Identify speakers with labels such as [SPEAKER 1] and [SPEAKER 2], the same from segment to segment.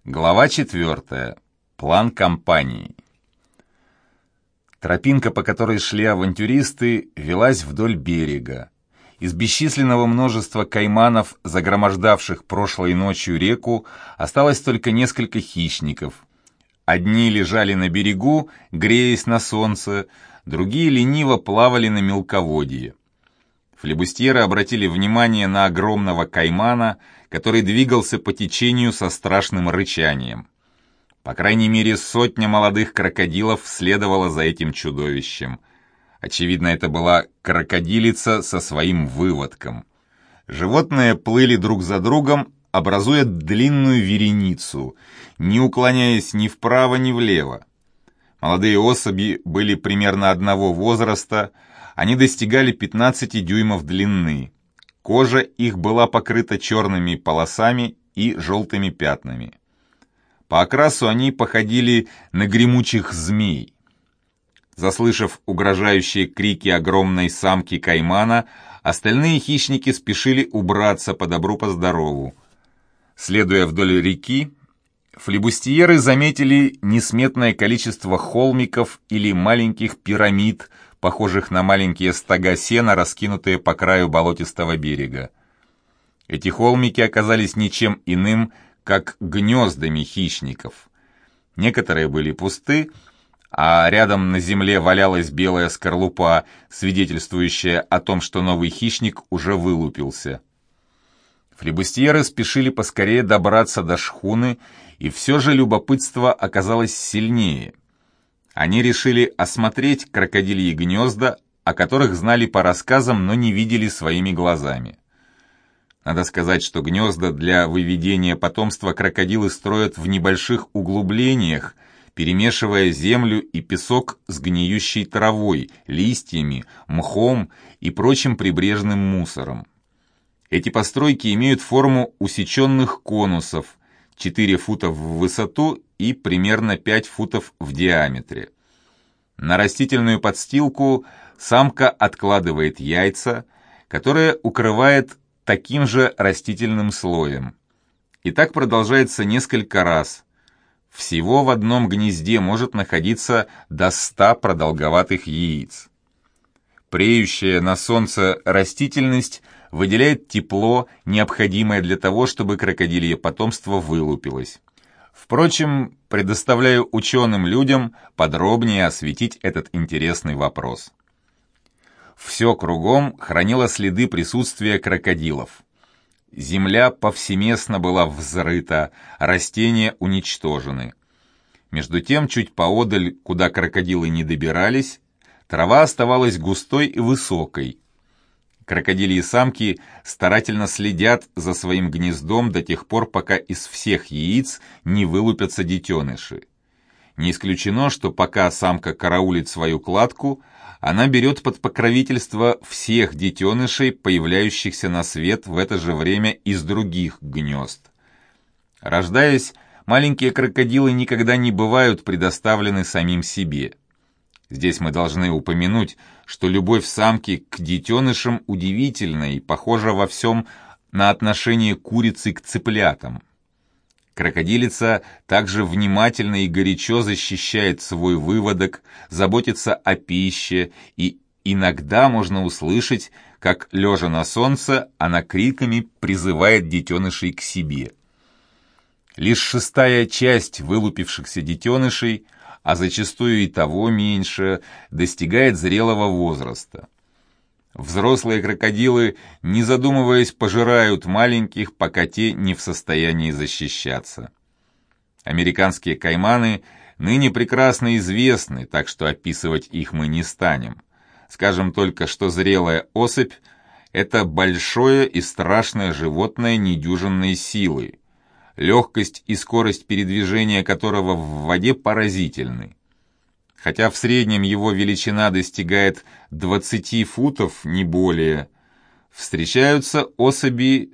[SPEAKER 1] Глава 4. План кампании. Тропинка, по которой шли авантюристы, велась вдоль берега. Из бесчисленного множества кайманов, загромождавших прошлой ночью реку, осталось только несколько хищников. Одни лежали на берегу, греясь на солнце, другие лениво плавали на мелководье. Флебустьеры обратили внимание на огромного каймана, который двигался по течению со страшным рычанием. По крайней мере, сотня молодых крокодилов следовала за этим чудовищем. Очевидно, это была крокодилица со своим выводком. Животные плыли друг за другом, образуя длинную вереницу, не уклоняясь ни вправо, ни влево. Молодые особи были примерно одного возраста, они достигали 15 дюймов длины. Кожа их была покрыта черными полосами и желтыми пятнами. По окрасу они походили на гремучих змей. Заслышав угрожающие крики огромной самки каймана, остальные хищники спешили убраться по добру по здорову. Следуя вдоль реки, флебустьеры заметили несметное количество холмиков или маленьких пирамид, похожих на маленькие стога сена, раскинутые по краю болотистого берега. Эти холмики оказались ничем иным, как гнездами хищников. Некоторые были пусты, а рядом на земле валялась белая скорлупа, свидетельствующая о том, что новый хищник уже вылупился. Флебустьеры спешили поскорее добраться до шхуны, и все же любопытство оказалось сильнее. Они решили осмотреть крокодильи гнезда, о которых знали по рассказам, но не видели своими глазами. Надо сказать, что гнезда для выведения потомства крокодилы строят в небольших углублениях, перемешивая землю и песок с гниющей травой, листьями, мхом и прочим прибрежным мусором. Эти постройки имеют форму усеченных конусов, 4 фута в высоту и примерно 5 футов в диаметре. На растительную подстилку самка откладывает яйца, которые укрывает таким же растительным слоем. И так продолжается несколько раз. Всего в одном гнезде может находиться до 100 продолговатых яиц. Преющая на солнце растительность выделяет тепло, необходимое для того, чтобы крокодилье потомство вылупилось. Впрочем, предоставляю ученым людям подробнее осветить этот интересный вопрос. Все кругом хранило следы присутствия крокодилов. Земля повсеместно была взрыта, растения уничтожены. Между тем, чуть поодаль, куда крокодилы не добирались, трава оставалась густой и высокой. Крокодильи самки старательно следят за своим гнездом до тех пор, пока из всех яиц не вылупятся детеныши. Не исключено, что пока самка караулит свою кладку, она берет под покровительство всех детенышей, появляющихся на свет в это же время из других гнезд. Рождаясь, маленькие крокодилы никогда не бывают предоставлены самим себе. Здесь мы должны упомянуть, что любовь самки к детенышам удивительна и похожа во всем на отношение курицы к цыплятам. Крокодилица также внимательно и горячо защищает свой выводок, заботится о пище, и иногда можно услышать, как, лежа на солнце, она криками призывает детенышей к себе. Лишь 1/6 часть вылупившихся детенышей, а зачастую и того меньше, достигает зрелого возраста. Взрослые крокодилы, не задумываясь, пожирают маленьких, пока те не в состоянии защищаться. Американские кайманы ныне прекрасно известны, так что описывать их мы не станем. Скажем только, что зрелая особь – это большое и страшное животное недюжинной силы, легкость и скорость передвижения которого в воде поразительны. Хотя в среднем его величина достигает 20 футов, не более, встречаются особи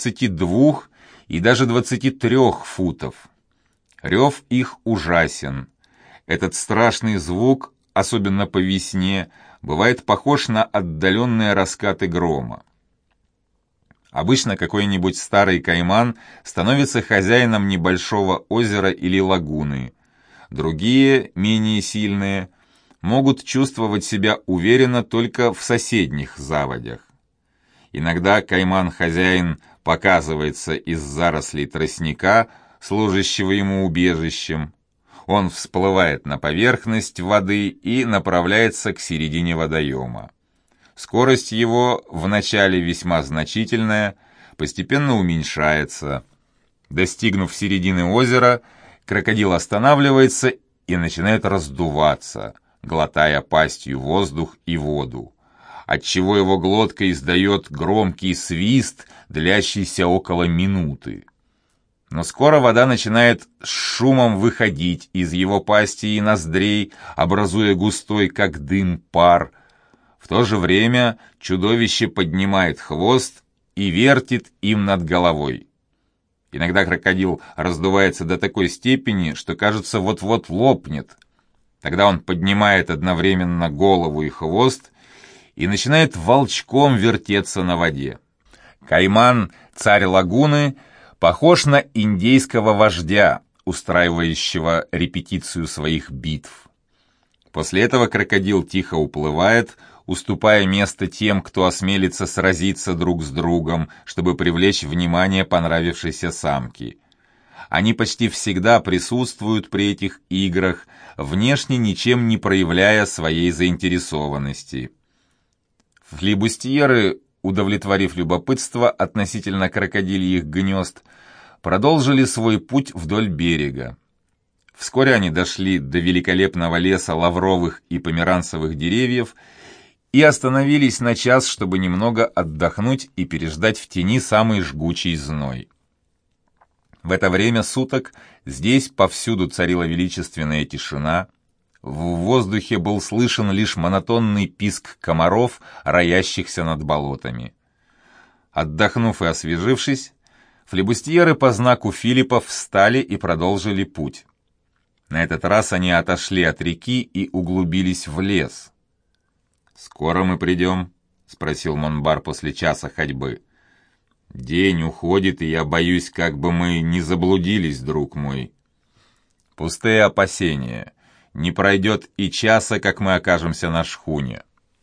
[SPEAKER 1] 22 и даже 23 футов. Рев их ужасен. Этот страшный звук, особенно по весне, бывает похож на отдаленные раскаты грома. Обычно какой-нибудь старый кайман становится хозяином небольшого озера или лагуны. Другие, менее сильные, могут чувствовать себя уверенно только в соседних заводях. Иногда кайман-хозяин показывается из зарослей тростника, служащего ему убежищем. Он всплывает на поверхность воды и направляется к середине водоема. Скорость его вначале весьма значительная, постепенно уменьшается. Достигнув середины озера, крокодил останавливается и начинает раздуваться, глотая пастью воздух и воду, отчего его глотка издает громкий свист, длящийся около минуты. Но скоро вода начинает с шумом выходить из его пасти и ноздрей, образуя густой, как дым, пар. В то же время чудовище поднимает хвост и вертит им над головой. Иногда крокодил раздувается до такой степени, что, кажется, вот-вот лопнет. Тогда он поднимает одновременно голову и хвост и начинает волчком вертеться на воде. Кайман, царь лагуны, похож на индейского вождя, устраивающего репетицию своих битв. После этого крокодил тихо уплывает, уступая место тем, кто осмелится сразиться друг с другом, чтобы привлечь внимание понравившейся самки. Они почти всегда присутствуют при этих играх, внешне ничем не проявляя своей заинтересованности. Флибустьеры, удовлетворив любопытство относительно крокодильих гнезд, продолжили свой путь вдоль берега. Вскоре они дошли до великолепного леса лавровых и померанцевых деревьев и остановились на час, чтобы немного отдохнуть и переждать в тени самый жгучий зной. В это время суток здесь повсюду царила величественная тишина, в воздухе был слышен лишь монотонный писк комаров, роящихся над болотами. Отдохнув и освежившись, флибустьеры по знаку Филиппа встали и продолжили путь. На этот раз они отошли от реки и углубились в лес. «Скоро мы придем?» — спросил Монбар после часа ходьбы. «День уходит, и я боюсь, как бы мы не заблудились, друг мой». «Пустые опасения. Не пройдет и часа, как мы окажемся на шхуне».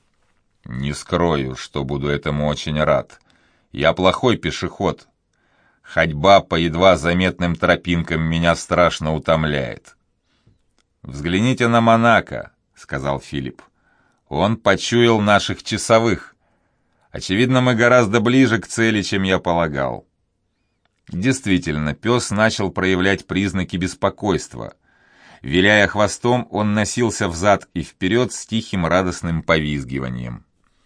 [SPEAKER 1] «Не скрою, что буду этому очень рад. Я плохой пешеход. Ходьба по едва заметным тропинкам меня страшно утомляет». «Взгляните на Монако», — сказал Филипп. «Он почуял наших часовых. Очевидно, мы гораздо ближе к цели, чем я полагал». Действительно, пес начал проявлять признаки беспокойства. Виляя хвостом, он носился взад и вперед с тихим радостным повизгиванием.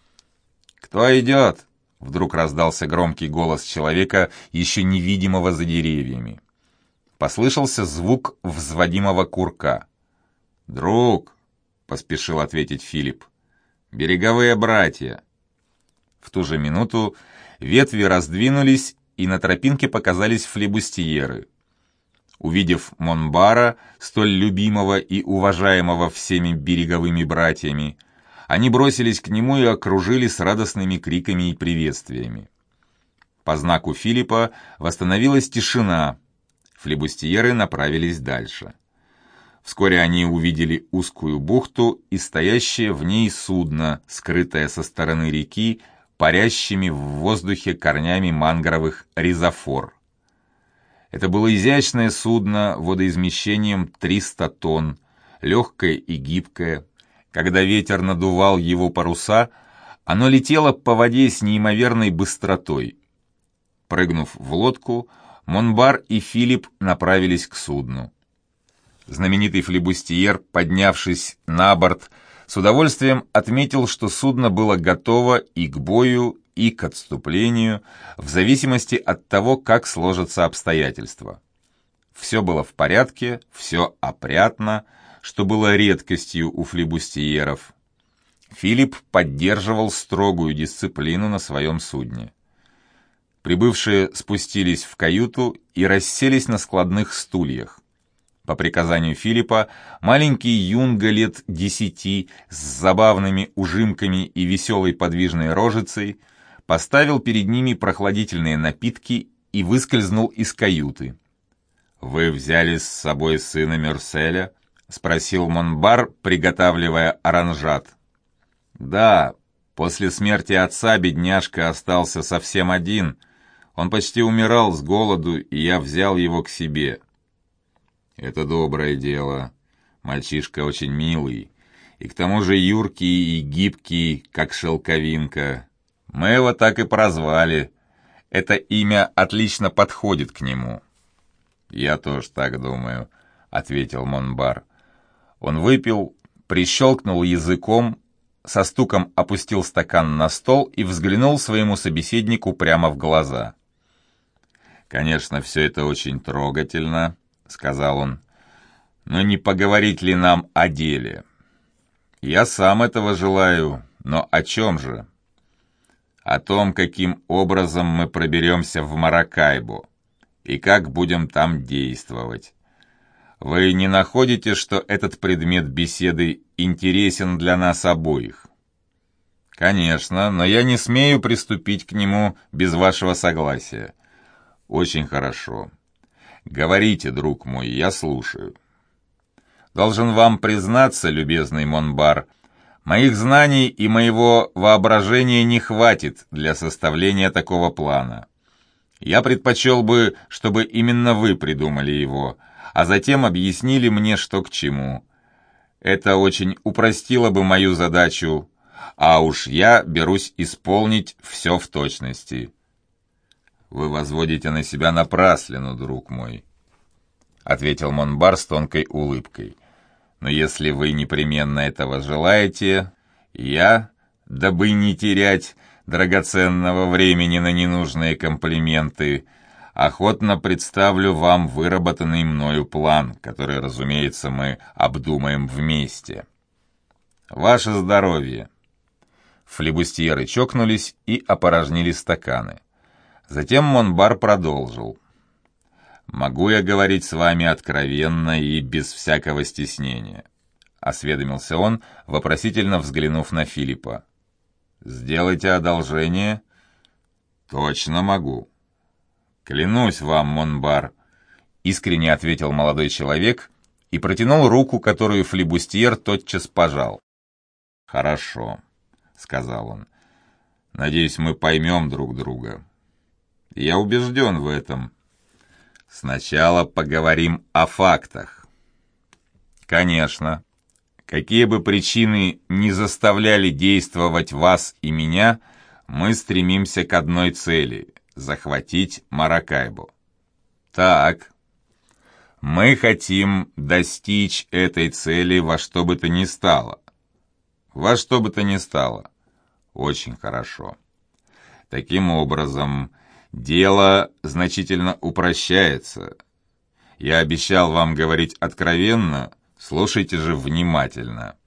[SPEAKER 1] «Кто идет?» — вдруг раздался громкий голос человека, еще невидимого за деревьями. Послышался звук взводимого курка. «Друг», — поспешил ответить Филипп, — «береговые братья». В ту же минуту ветви раздвинулись, и на тропинке показались флибустьеры. Увидев Монбара, столь любимого и уважаемого всеми береговыми братьями, они бросились к нему и окружили с радостными криками и приветствиями. По знаку Филиппа восстановилась тишина, флибустьеры направились дальше. Вскоре они увидели узкую бухту и стоящее в ней судно, скрытое со стороны реки, парящими в воздухе корнями мангровых ризофор. Это было изящное судно водоизмещением 300 тонн, легкое и гибкое. Когда ветер надувал его паруса, оно летело по воде с неимоверной быстротой. Прыгнув в лодку, Монбар и Филипп направились к судну. Знаменитый флибустьер, поднявшись на борт, с удовольствием отметил, что судно было готово и к бою, и к отступлению, в зависимости от того, как сложатся обстоятельства. Все было в порядке, все опрятно, что было редкостью у флибустьеров. Филипп поддерживал строгую дисциплину на своем судне. Прибывшие спустились в каюту и расселись на складных стульях. По приказанию Филиппа маленький юнга лет 10 с забавными ужимками и веселой подвижной рожицей поставил перед ними прохладительные напитки и выскользнул из каюты. «Вы взяли с собой сына Мюрселя?» — спросил Монбар, приготавливая оранжат. «Да, после смерти отца бедняжка остался совсем один. Он почти умирал с голоду, и я взял его к себе». «Это доброе дело. Мальчишка очень милый, и к тому же юркий и гибкий, как шелковинка. Мы его так и прозвали. Это имя отлично подходит к нему». «Я тоже так думаю», — ответил Монбар. Он выпил, прищелкнул языком, со стуком опустил стакан на стол и взглянул своему собеседнику прямо в глаза. «Конечно, все это очень трогательно», — сказал он, — «но не поговорить ли нам о деле? Я сам этого желаю, но о чем же? О том, каким образом мы проберемся в Маракайбо и как будем там действовать. Вы не находите, что этот предмет беседы интересен для нас обоих?» «Конечно, но я не смею приступить к нему без вашего согласия». «Очень хорошо. Говорите, друг мой, я слушаю». «Должен вам признаться, любезный Монбар, моих знаний и моего воображения не хватит для составления такого плана. Я предпочел бы, чтобы именно вы придумали его, а затем объяснили мне, что к чему. Это очень упростило бы мою задачу, а уж я берусь исполнить все в точности». «Вы возводите на себя напраслину, друг мой», — ответил Монбар с тонкой улыбкой. «Но если вы непременно этого желаете, я, дабы не терять драгоценного времени на ненужные комплименты, охотно представлю вам выработанный мною план, который, разумеется, мы обдумаем вместе. Ваше здоровье!» Флибустьеры чокнулись и опорожнили стаканы. Затем Монбар продолжил. «Могу я говорить с вами откровенно и без всякого стеснения?» — осведомился он, вопросительно взглянув на Филиппа. «Сделайте одолжение?» «Точно могу». «Клянусь вам, Монбар», — искренне ответил молодой человек и протянул руку, которую флибустьер тотчас пожал. «Хорошо», — сказал он. «Надеюсь, мы поймем друг друга. Я убежден в этом. Сначала поговорим о фактах». «Конечно. Какие бы причины ни заставляли действовать вас и меня, мы стремимся к одной цели — захватить Маракайбо». «Так. Мы хотим достичь этой цели во что бы то ни стало». «Во что бы то ни стало». «Очень хорошо. Таким образом, дело значительно упрощается. Я обещал вам говорить откровенно, слушайте же внимательно.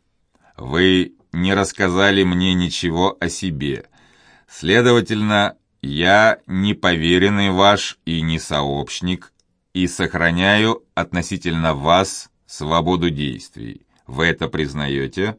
[SPEAKER 1] Вы не рассказали мне ничего о себе. Следовательно, я не поверенный ваш и не сообщник, и сохраняю относительно вас свободу действий. Вы это признаете?»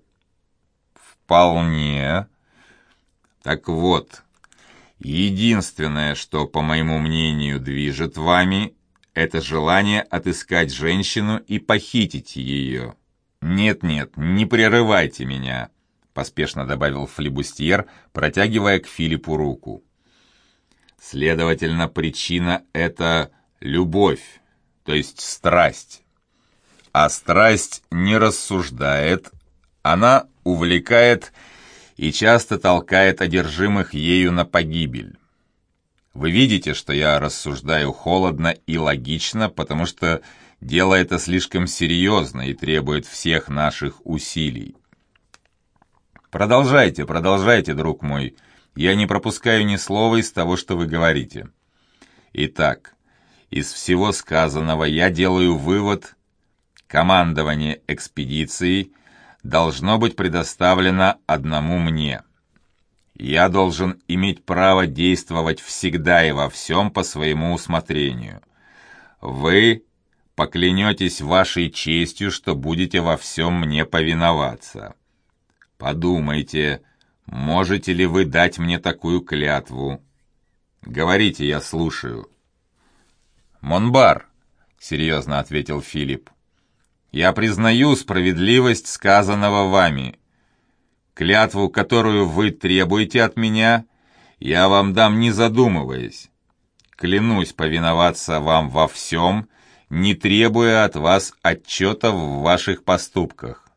[SPEAKER 1] «Вполне». «Так вот, единственное, что, по моему мнению, движет вами, это желание отыскать женщину и похитить ее». «Нет-нет, не прерывайте меня», — поспешно добавил флибустьер, протягивая к Филиппу руку. «Следовательно, причина — это любовь, то есть страсть. А страсть не рассуждает, она увлекает и часто толкает одержимых ею на погибель. Вы видите, что я рассуждаю холодно и логично, потому что дело это слишком серьезно и требует всех наших усилий. Продолжайте, продолжайте, друг мой. Я не пропускаю ни слова из того, что вы говорите. Итак, из всего сказанного я делаю вывод: командование экспедицией должно быть предоставлено одному мне. Я должен иметь право действовать всегда и во всем по своему усмотрению. Вы поклянетесь вашей честью, что будете во всем мне повиноваться. Подумайте, Можете ли вы дать мне такую клятву? Говорите, я слушаю». «Монбар», — серьезно ответил Филипп, — «я признаю справедливость сказанного вами. Клятву, которую вы требуете от меня, я вам дам, не задумываясь. Клянусь повиноваться вам во всем, не требуя от вас отчета в ваших поступках».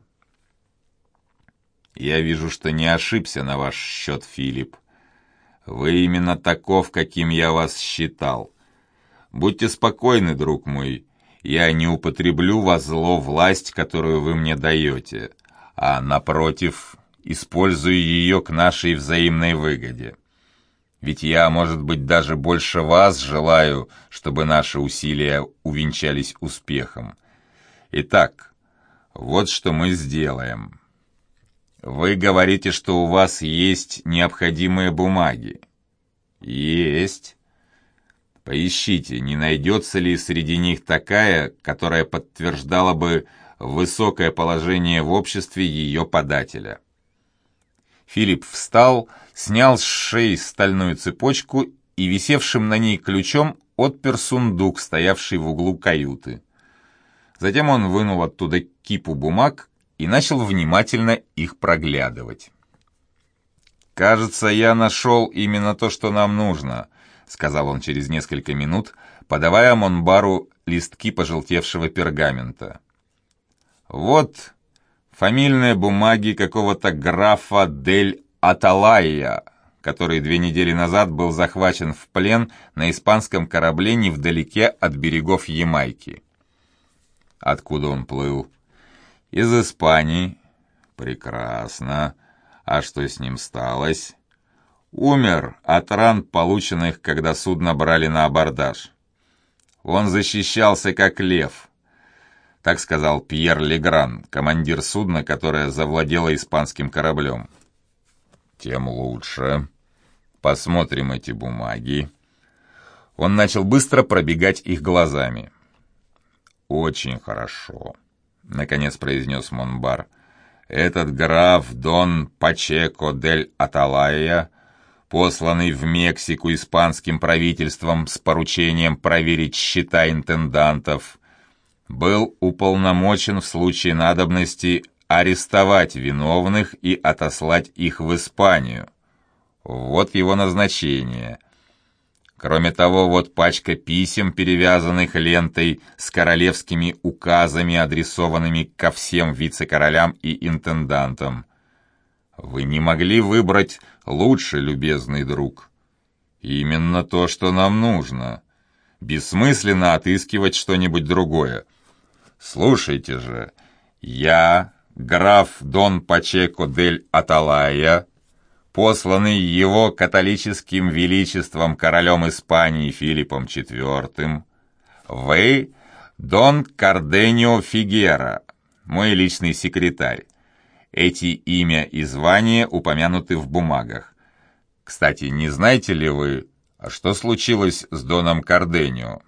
[SPEAKER 1] «Я вижу, что не ошибся на ваш счет, Филипп. Вы именно таков, каким я вас считал. Будьте спокойны, друг мой, я не употреблю во зло власть, которую вы мне даете, а, напротив, использую ее к нашей взаимной выгоде. Ведь я, может быть, даже больше вас желаю, чтобы наши усилия увенчались успехом. Итак, вот что мы сделаем. Вы говорите, что у вас есть необходимые бумаги. Есть. Поищите, не найдется ли среди них такая, которая подтверждала бы высокое положение в обществе ее подателя. Филипп встал, снял с шеи стальную цепочку и висевшим на ней ключом отпер сундук, стоявший в углу каюты. Затем он вынул оттуда кипу бумаг и начал внимательно их проглядывать. «Кажется, я нашел именно то, что нам нужно», — сказал он через несколько минут, подавая Монбару листки пожелтевшего пергамента. «Вот фамильные бумаги какого-то графа дель Аталайя, который 2 недели назад был захвачен в плен на испанском корабле невдалеке от берегов Ямайки». «Откуда он плыл?» «Из Испании». «Прекрасно. А что с ним сталось?» «Умер от ран, полученных, когда судно брали на абордаж. Он защищался как лев», — так сказал Пьер Легран, командир судна, которое завладело испанским кораблем. «Тем лучше. Посмотрим эти бумаги». Он начал быстро пробегать их глазами. «Очень хорошо», — наконец произнес Монбар. «Этот граф Дон Пачеко дель Аталайя, посланный в Мексику испанским правительством с поручением проверить счета интендантов, был уполномочен в случае надобности арестовать виновных и отослать их в Испанию. Вот его назначение. Кроме того, вот пачка писем, перевязанных лентой с королевскими указами, адресованными ко всем вице-королям и интендантам. Вы не могли выбрать лучше, любезный друг. Именно то, что нам нужно. Бессмысленно отыскивать что-нибудь другое. Слушайте же, я, граф Дон Пачеко дель Аталайя, посланный его католическим величеством королем Испании Филиппом IV, вы, Дон Карденио Фигера, мой личный секретарь. Эти имя и звание упомянуты в бумагах. Кстати, не знаете ли вы, что случилось с Доном Карденио?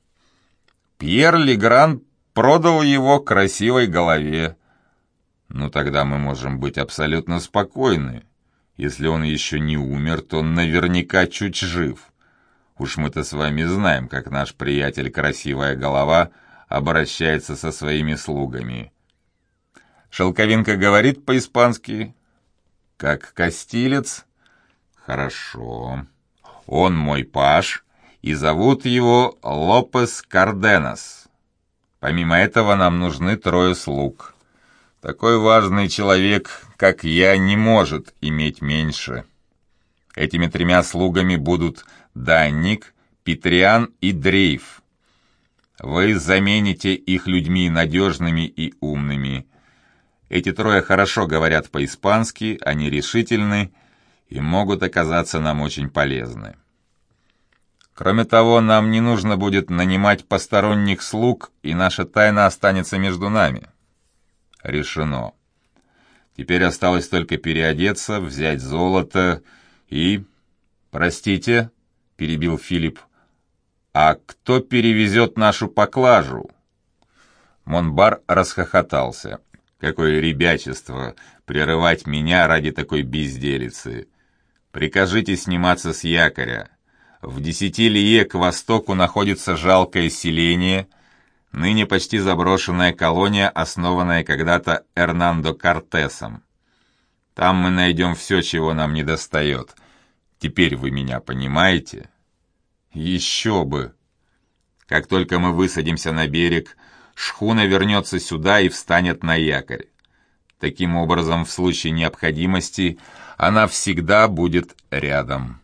[SPEAKER 1] Пьер Легран продал его красивой голове. Ну, тогда мы можем быть абсолютно спокойны. Если он еще не умер, то он наверняка чуть жив. Уж мы-то с вами знаем, как наш приятель Красивая Голова обращается со своими слугами. Шелковинка говорит по-испански? Как кастилец? Хорошо. Он мой паж, и зовут его Лопес Карденас. Помимо этого нам нужны 3 слуг. Такой важный человек, как я, не может иметь меньше. Этими 3 слугами будут Данник, Петриан и Дрейф. Вы замените их людьми надежными и умными. Эти 3 хорошо говорят по-испански, они решительны и могут оказаться нам очень полезны. Кроме того, нам не нужно будет нанимать посторонних слуг, и наша тайна останется между нами. Решено. Теперь осталось только переодеться, взять золото и... «Простите», — перебил Филипп, — «а кто перевезет нашу поклажу?» Монбар расхохотался. «Какое ребячество прерывать меня ради такой безделицы. Прикажите сниматься с якоря. В 10 лие к востоку находится жалкое селение, ныне почти заброшенная колония, основанная когда-то Эрнандо Кортесом. Там мы найдем все, чего нам недостает. Теперь вы меня понимаете? Еще бы! Как только мы высадимся на берег, шхуна вернется сюда и встанет на якорь. Таким образом, в случае необходимости, она всегда будет рядом.